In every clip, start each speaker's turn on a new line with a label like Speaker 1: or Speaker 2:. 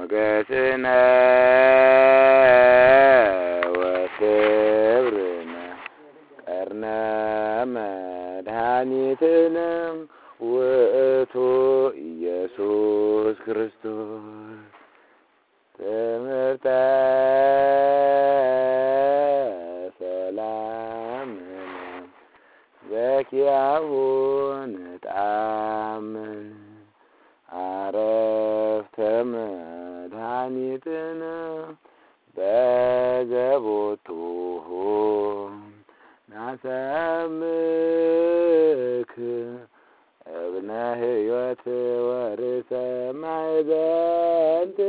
Speaker 1: ሞገስነ ወክብርነ ቀርነ መድኃኒትነ ውእቱ ኢየሱስ ክርስቶስ ትምህርተ ሰላምነ ዘኪያሁ ንጣምን አረፍተ መድኃኒትነ በዘቦቱሁ ናሰምክ እብነ ሕይወት ወርሰ ማዕዘንት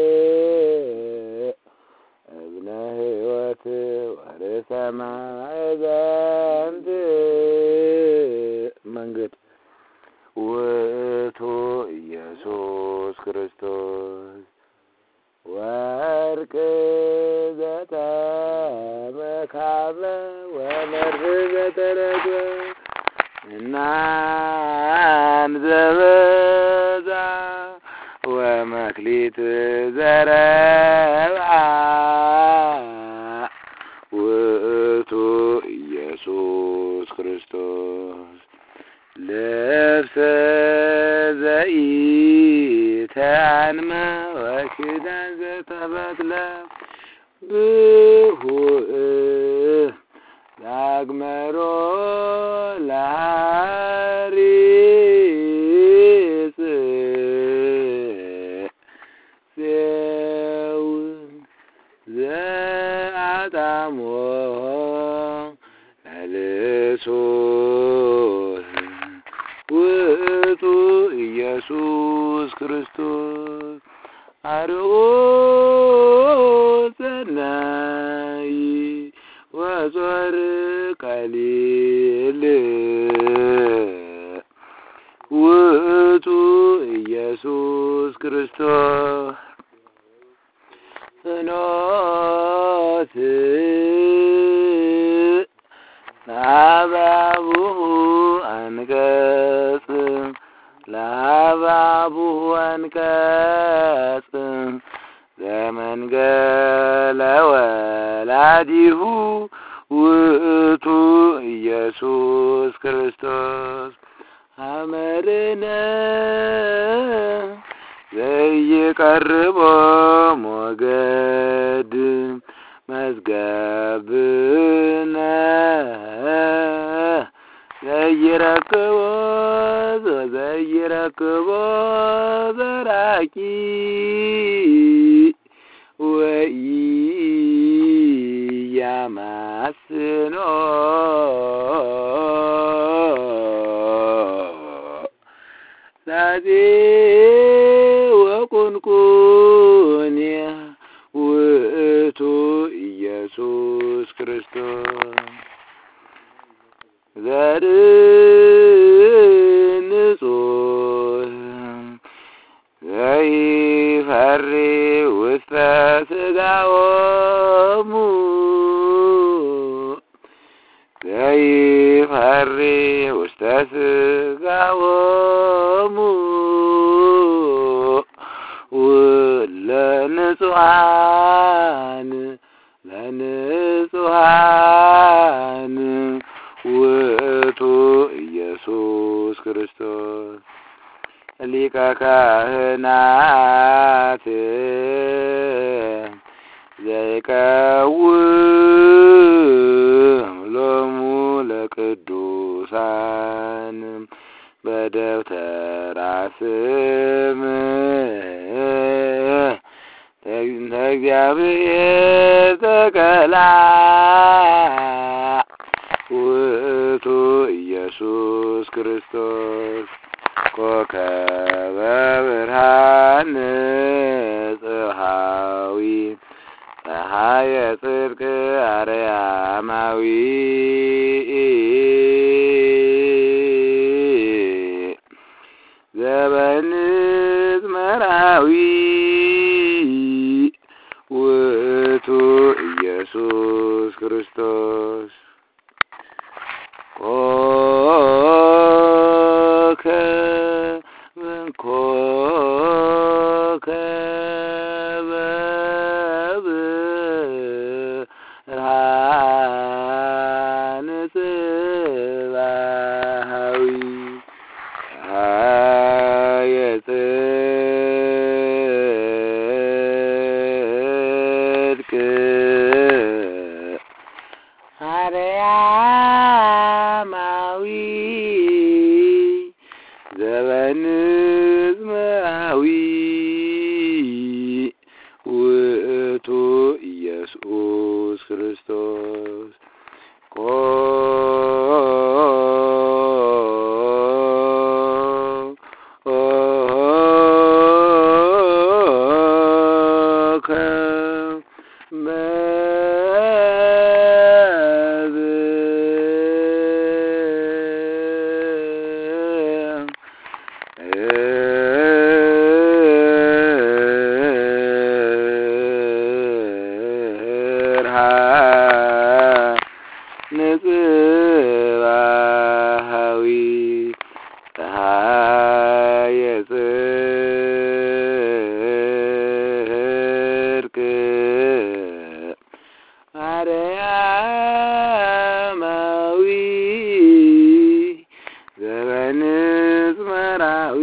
Speaker 1: እብነ ሕይወት ወርሰ ማዕዘንት መንገድ ውእቱ ኢየሱስ ክርስቶስ ወርቅ ዘተመካበ ወመርዕ ዘተረግበ እናን ዘበዛ ወመክሊት ዘረብዓ ውእቱ ኢየሱስ ክርስቶስ ልብሰ ዘኢተአንመ ወኪዳን ዘተበትለ ብሁእ ዳግመሮ ለሐሪጽ ሴው ዘአጣሞ ለልሶስ ውእቱ ኢየሱስ ክርስቶስ አርዑ ሰናይ ወጾር ቀሊል ውእቱ ኢየሱስ ክርስቶስ ፍኖት ለአባቡሁ አንቀጽ ለአባቡሁ አንቀጽ ዘመንገለ ወላዲሁ ውእቱ ኢየሱስ ክርስቶስ ሐመርነ ዘይቀርቦ ሞገድ መዝገብነ ዘይረክቦ ዘራቂ ወኢያማስኖ ዛዜ ወቁንቁንያ ውእቱ ኢየሱስ ክርስቶስ ዘርንጹህ ዘይፈሪ ውስተ ሥጋሆሙ ዘይፈሪ ውስተ ሥጋሆሙ ለንጹሐን ውእቱ ኢየሱስ ክርስቶስ ሊቀ ካህናት ዘይቀውም ሎሙ ለቅዱሳን በደብተራ ስም እግዚአብሔር ተቀላ ውእቱ ኢየሱስ ክርስቶስ ኮከበ ብርሃን ጽሐዊ ፀሐየ ጽድቅ አርያማዊ ዘበንጽ መራዊ ውእቱ ኢየሱስ ክርስቶስ ኮከ ጽድቅ አርያማዊ ዘበንጽ መራዊ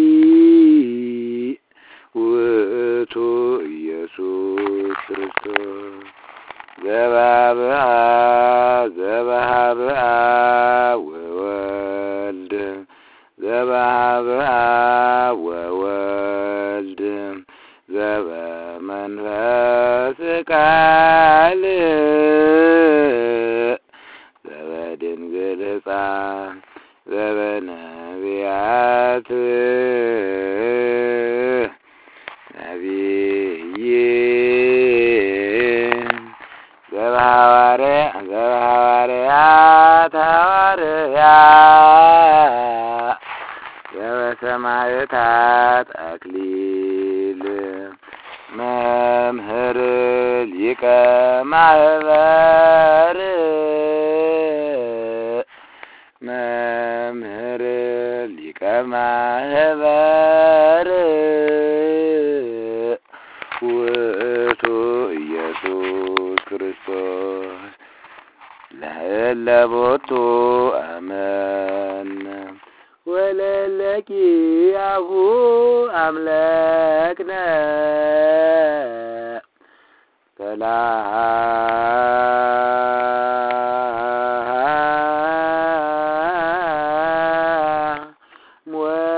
Speaker 1: ውእቱ ኢየሱስ ክርስቶስ ዘባብአ ወወልድ ዘባብአ ወወልድ ዘበመንፈስ ቃል ዘበድንግል ሕፃን ዘበነቢያት ነቢይ ዘበሐዋርያት ሐዋርያ ዘበሰማዕታት አክሊል መምህር ሊቀ ማህበር መምህር ሊቀ ማህበር ውእቱ ኢየሱስ ክርስቶስ ለእለቦቱ አመን ወለለኪያሁ አምለክነ ሰላም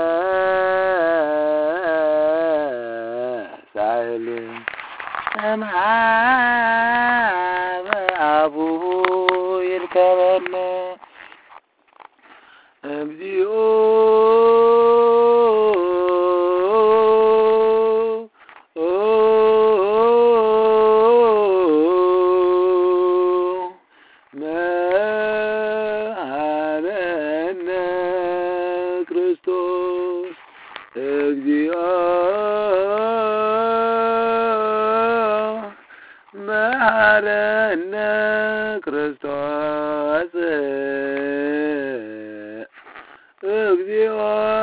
Speaker 1: ወሳህል እምኀበ አቡሁ ይርከበነ እግዚኦ መሐረነ ክርስቶስ እግዚኦ መሐረነ ክርስቶስ እግዚኦ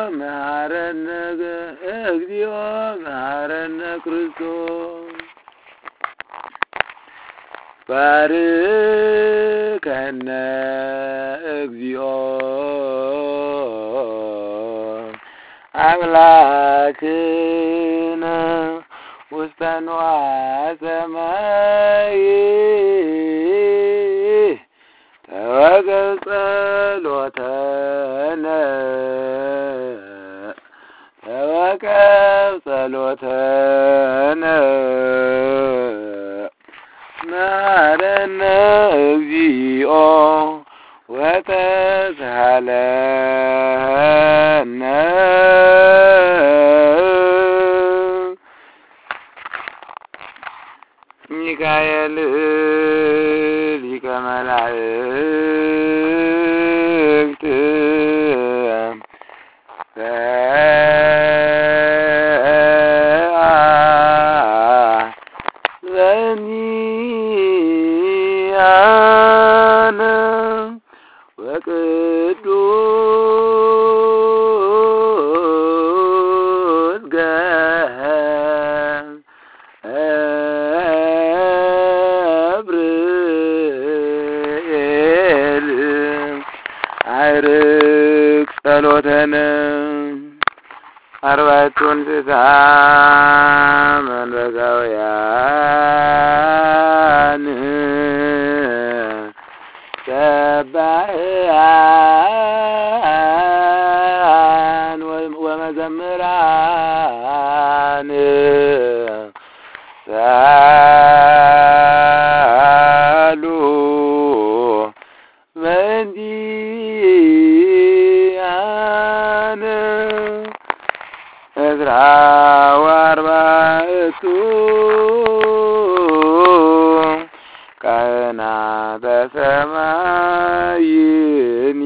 Speaker 1: መሐረነ ክርስቶስ ባርከነ እግዚኦ አምላክነ ውስተ ንዋየ ሰማይ ተወከፍ ጸሎተነ መሐረነ እግዚኦ ወተሳሃለነ ሚካኤል ሊቀ መላእክት ዘኒያነ ወቅዱስ ገብርኤል አርቅ ጸሎተነ አርባዕቱ እንስሳ መንፈሳውያን ሰባሕያን ወመዘምራን ሳሉ በእንቲአነ ዕዝራ ወአርባዕቱ ካህናተ ሰማይኒ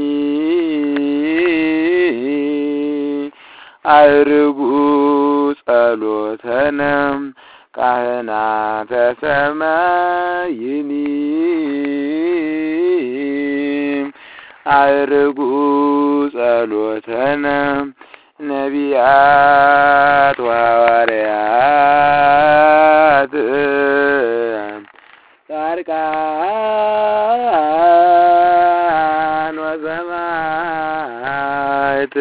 Speaker 1: አርጉ ጸሎተነ ካህናተ ሰማይኒ አርጉ ጸሎተነ ነቢያት ጻድቃን ወሰማዕት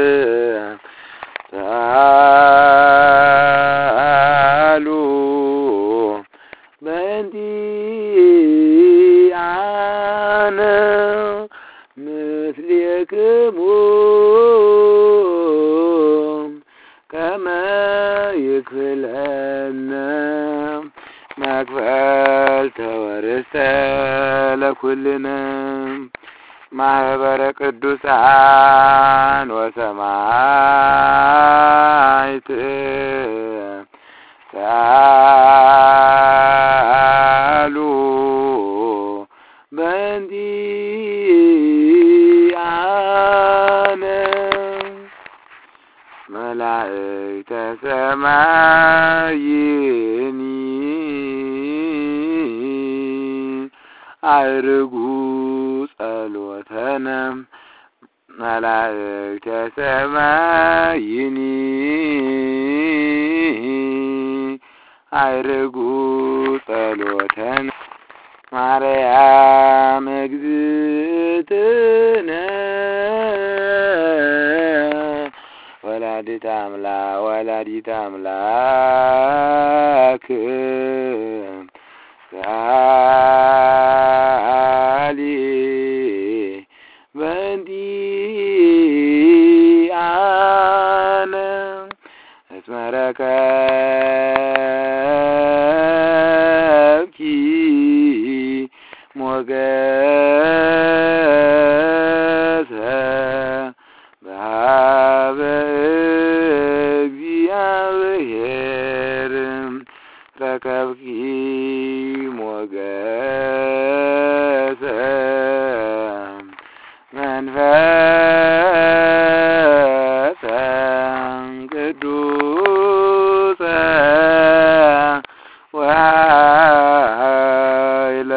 Speaker 1: ተሳሉ በእንቲአነ ምስሌክሙ ከመ ይክፍለነ መክፈልተ ወርስተ ለኩልነ ማህበረ ቅዱሳን ወሰማዕት ተሳሉ በእንቲአነ መላእክተ ሰማይኒ አዕርጉ ጸሎተነ መላእክተ ሰማይኒ አዕርጉ ጸሎተነ ማርያም እግዝእትነ ወላዲተ አምላክ ሳሊ በእንቲአነ እስመ ረከብኪ ሞገሰ በኀበ እግዚአብሔር ረከብኪ ሞገሰ መንፈሰ ቅዱሰ ወኃይለ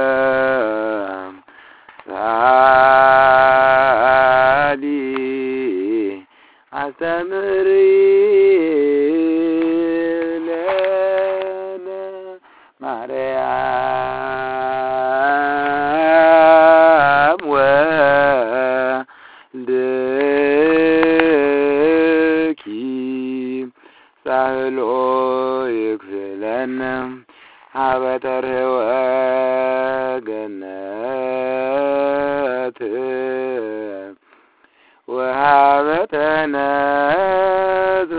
Speaker 1: ሳሊ አስተምሪ ለነ ማርያም ወልድኪ ሳህሎ ይክፍለነ ሀበ ተርኅወ ገነት ወሀበ ተነዝበ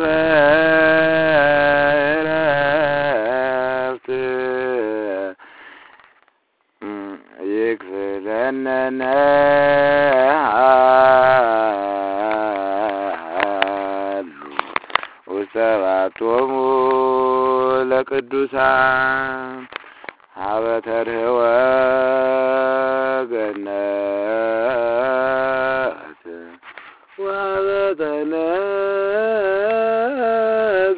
Speaker 1: ዕረፍት ይክፍለነ ነሃሉ ውሰባቶሙ ለቅዱሳን ሀበ ተርኅወ ገነት ወሀበ ተነዝበ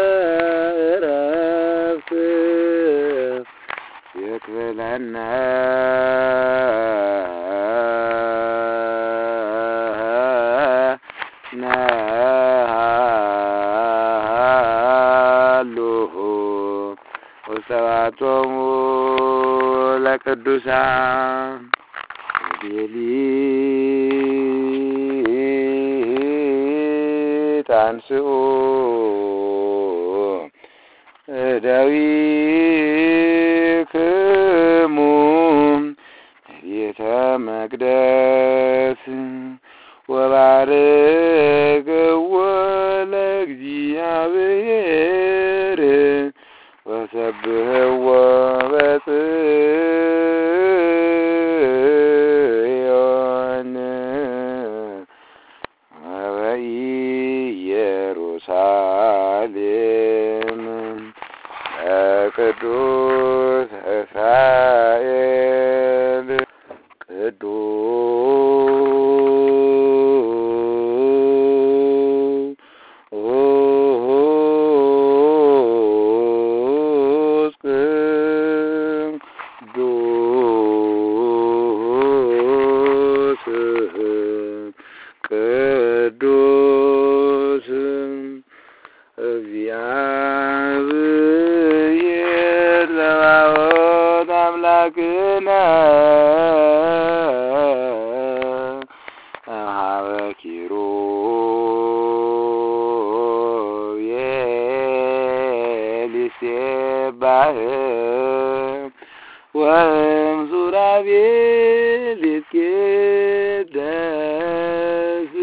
Speaker 1: ዕረፍት ይክፍለነ ነሃሉ ውሰባቶሙ ለቅዱሳን ሌሊት አንሥኡ እደዊክሙ ቤተ መቅደስ ወባርክዎ ለእግዚአብሔር ወሰብሕዎ በጽዮን ወበኢየሩሳሌም ቅዱስ እስራኤል ቅዱስ እግዚአብሔር ዘባኦት አምላክ አምላክነ እምኀበ ኪሩቤል ይሴባህ ወእምሱራፌል ይትቄደስ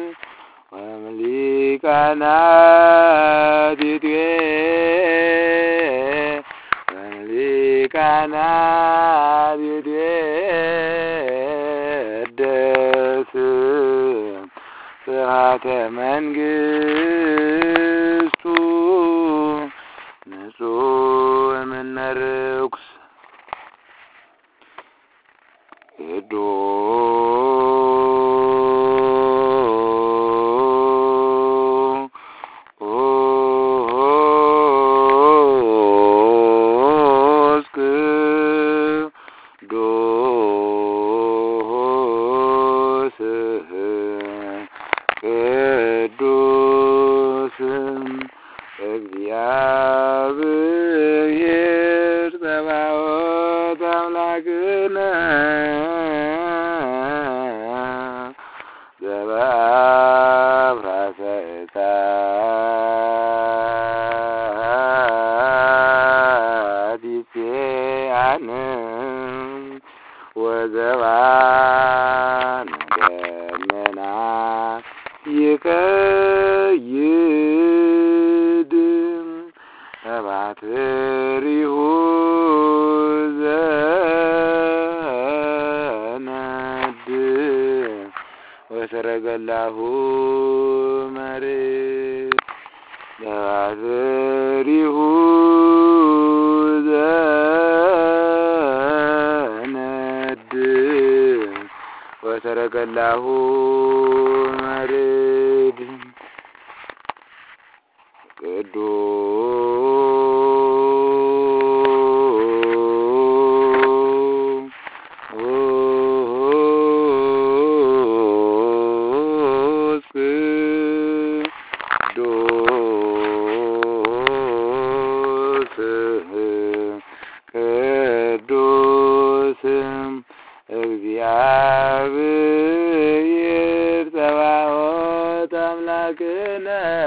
Speaker 1: ወእምሊቃናት ይትቄደስ ስብሐተ መንግሥቱ ንጹሕ እምነ ርኩስ ቅዱስ እግዚአብሔር ጸባኦት አምላክነ ዘበአፍራሰ እሳት ይጼአን ወዘባነ ደመና ይቀይድ እባትሪሁ ዘነድ ወሰረገላሁ መሬት እባትሪሁ ዘነድ ወሰረገላሁ መሬት ቅዱስ እግዚአብሔር ጸባኦት አምላክነ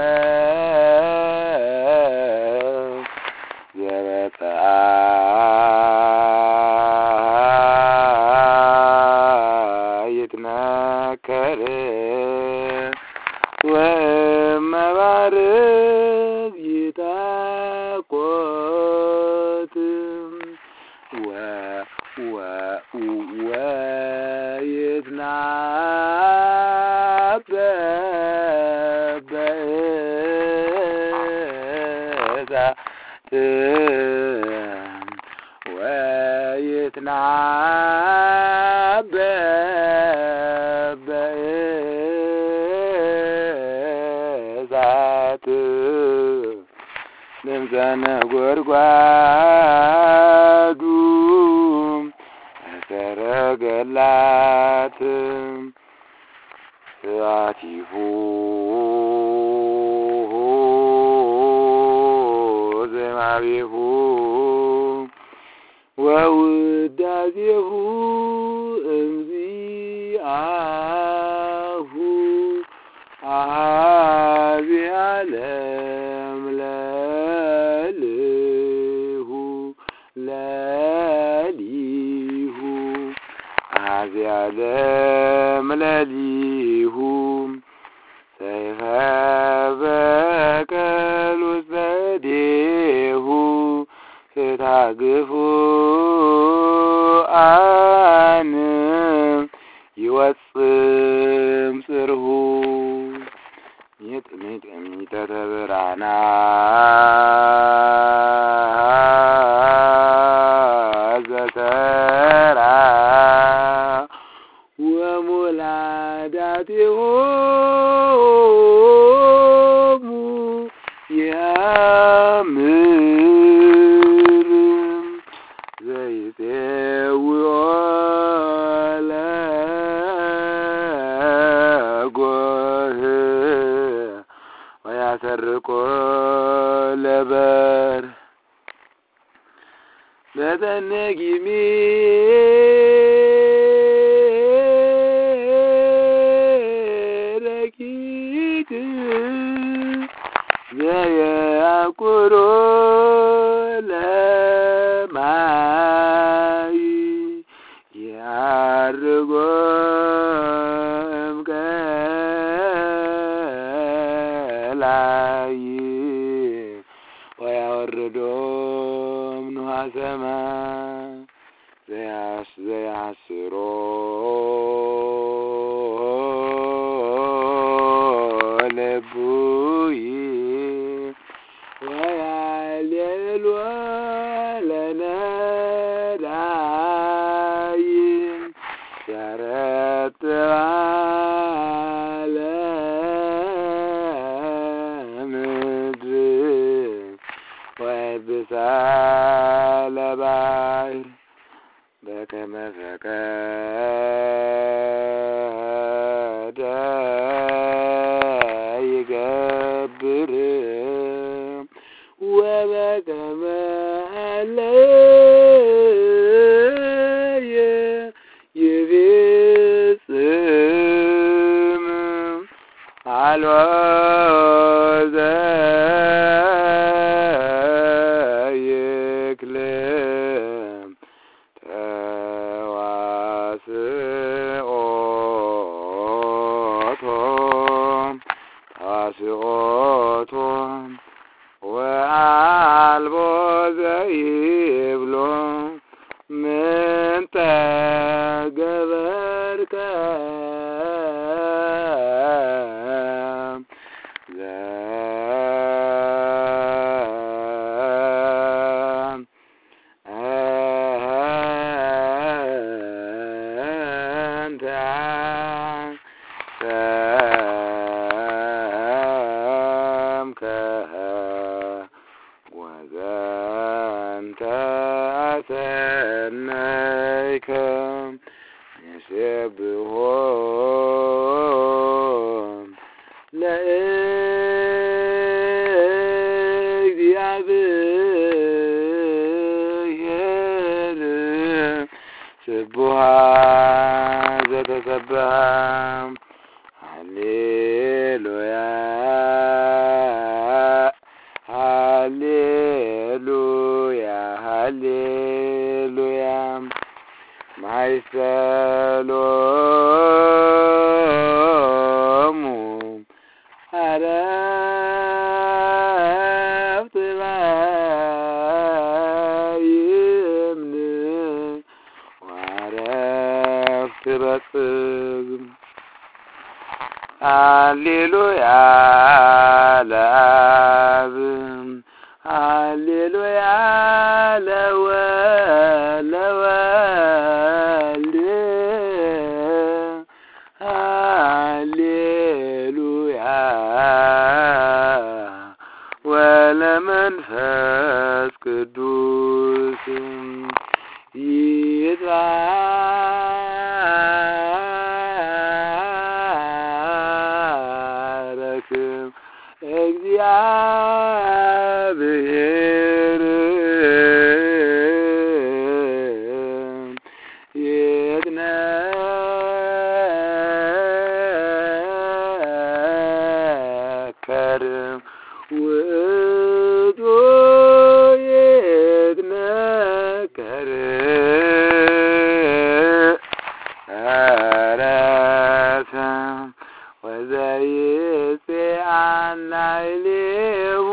Speaker 1: ይትነከር ወእመባርክ ይታቆት ወይትናበብ በእሳት ወይትናበብ በእሳት ድምፀ ነጎድጓዱ ሰረገላት ስብሐቲሁ ዘማቤሁ ወውዳሴሁ እምዚአሁ አኀዚ ዓለም ለሊሁ አኀዚ ዓለም ለሊሁ ሰይፈ በቀል ውስተ እዴሁ ፍትሐ ይወጽም ጽርሁ ሚጠተ ብርሃና ዘተራ ወሙላዳቲሆሙ ያምር ዘይጼውዖ ለጎህ ወያሰርቆ ለበር በተነጊሚ ረቂቅ ዘያቁሮ ለማይ ያርጎ እምቀላይ ወያወርዶም ንሃ ሰማይ ዘያስሮ ለቡይ ወያሌሎ ለነዳይ ያረጥባ ለምድር ወያብሳ ለባሕር በከመ ፈቀደ ይገብር ወበከመ አለየ ይቤጽም አልቦ ዘይክል ተዋስኦቶ ወአልቦ ዘይብሎ ምንተ ገበርከ ወዘንተ አሰነይከ ንሴብሖ ለእግዚአብሔር ስቡሐ ዘተሰብሐ ሃሌሉያ ሃሌሉያ ሃሌሉያ ማይሰሎሙ አረፍት ባይምን ወአረፍት በጽግም ሃሌሉያ ለአብ ሃሌሉያ ለወልድ ሃሌሉያ ወለመንፈስ ቅዱስ ይትባረክ እግዚአብሔር ይትነከር ውእቱ ይትነከር አረሰ ወዘይጼአን ላዕሌሁ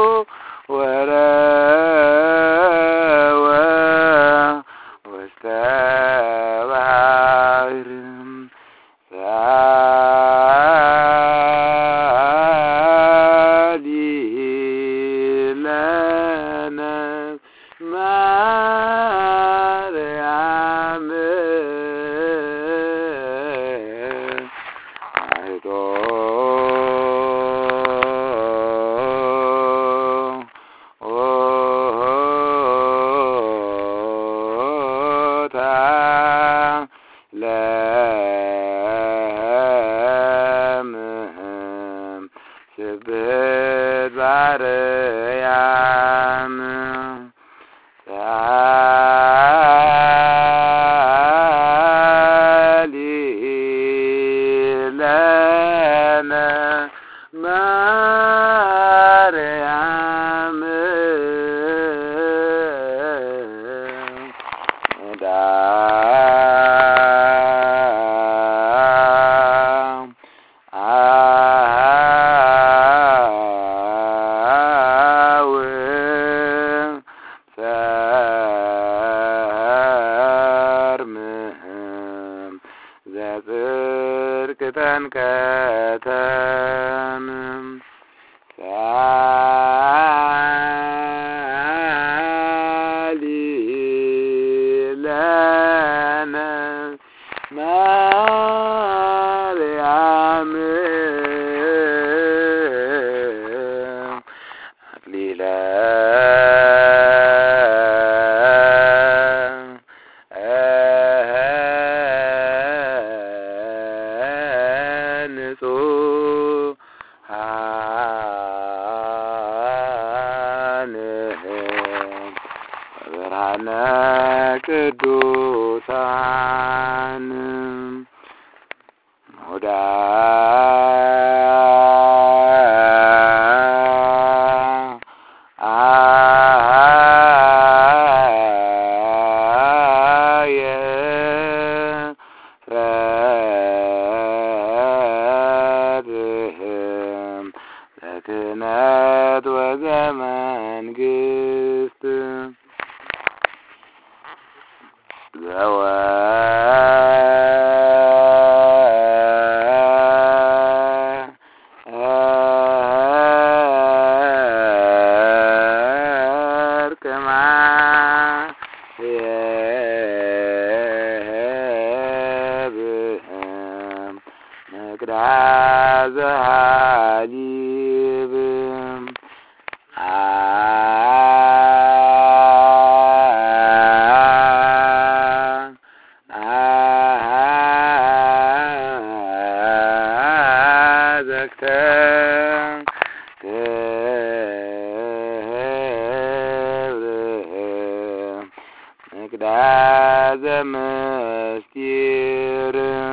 Speaker 1: ወረወ ውስተ ባሕር ሰአሊ ለነ ማርያም ስብሐት ባርያም ከተም ሳሊ ለነ ማርያም አክሊለ ብርሃነ ቅዱሳን ለክህነት ወዘመንግስት መቅዳዘ ሀሊብ ዘግተ መቅዳዘ ምስጢር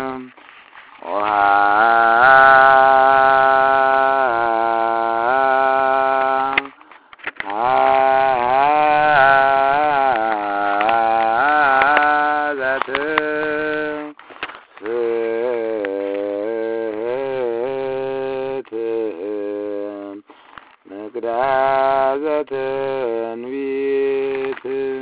Speaker 1: መቅዳዘ ትንቢት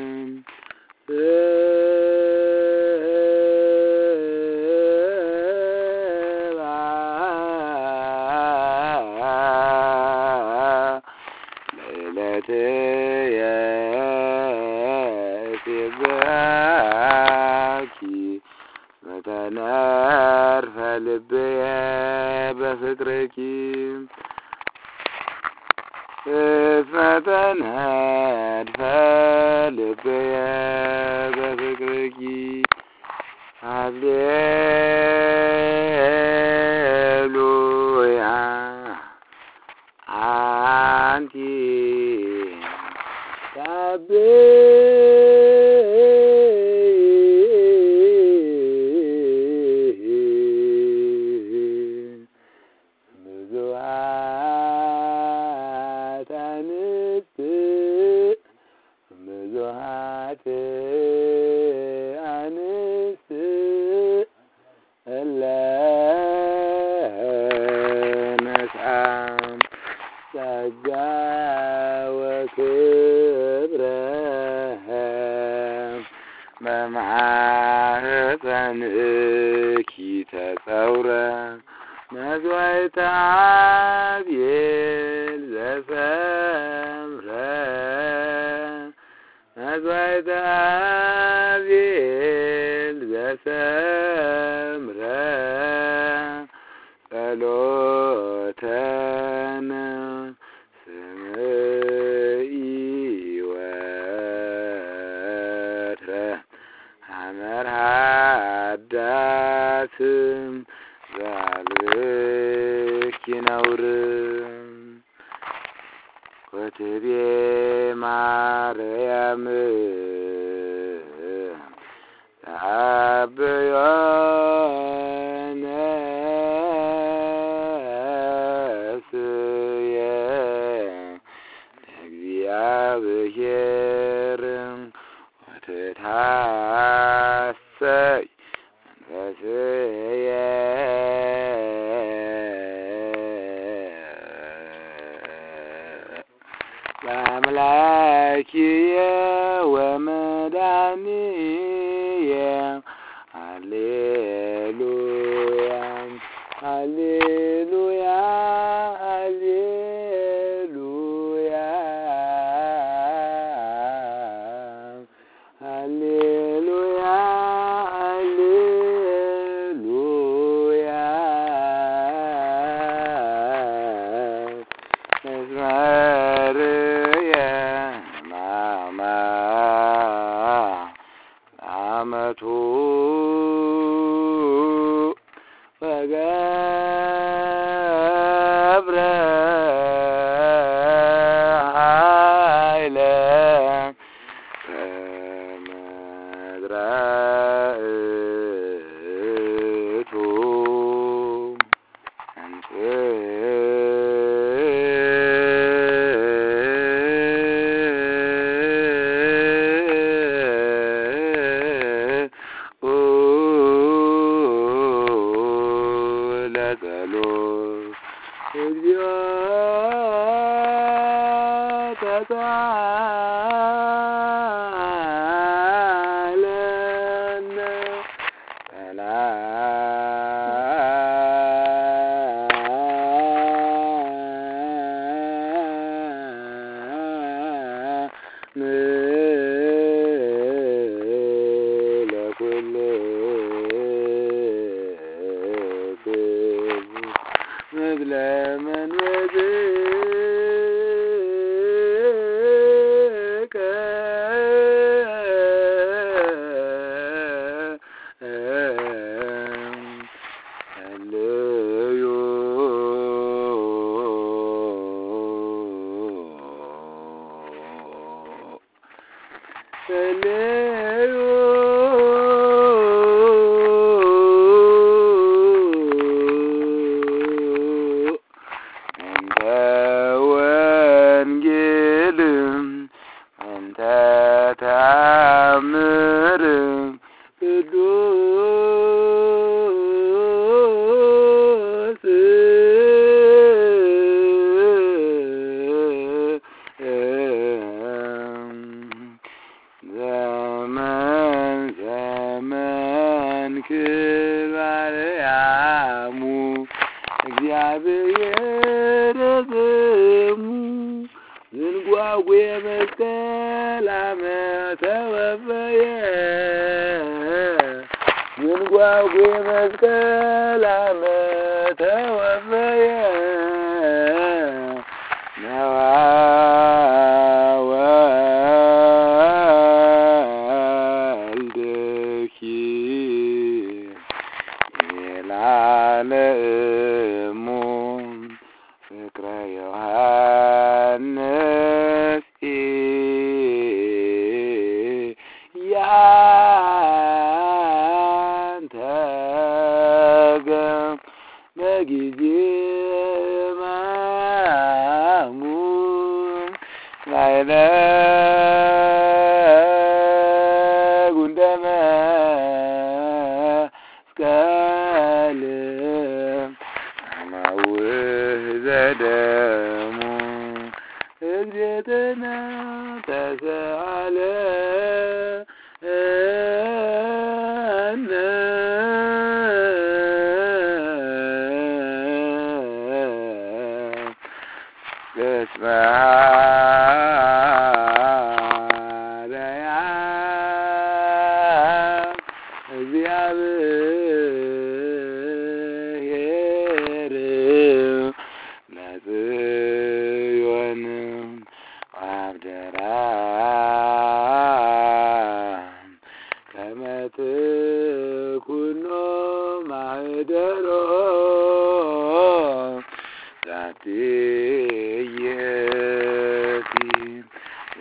Speaker 1: ለይለትየ ሲብሐኪ መተነርፈ ልብየ በፍቅርኪ እስመተነድፈ ልብየ በፍቅርኪ ሃሌሉያ አንቲ ብዙኃት አንስት እለ ነስአ ጸጋ ወክብረ በማኅፀንኪ ተጸውረ መሥዋዕተ አብየል ዘሰምረ መሥዋዕተ አብየል ዘሰምረ ጸሎተነ ስምዒ ወትረ ሐመርሃ አዳስም ዘአልብኪ ነውር ወትቤ ማርያም ተአብዮነ ስየ ለእግዚአብሔር ወትታሰይ መንፈስየ ለአምላኪየ ወመድኃኒየ ሃሌሉያ Alleluia, alleluia, alleluia, alleluia. Maria, Mama, Amatu, Bagabra, Haile, Madratu, and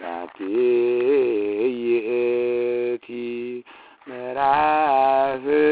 Speaker 1: Yeti,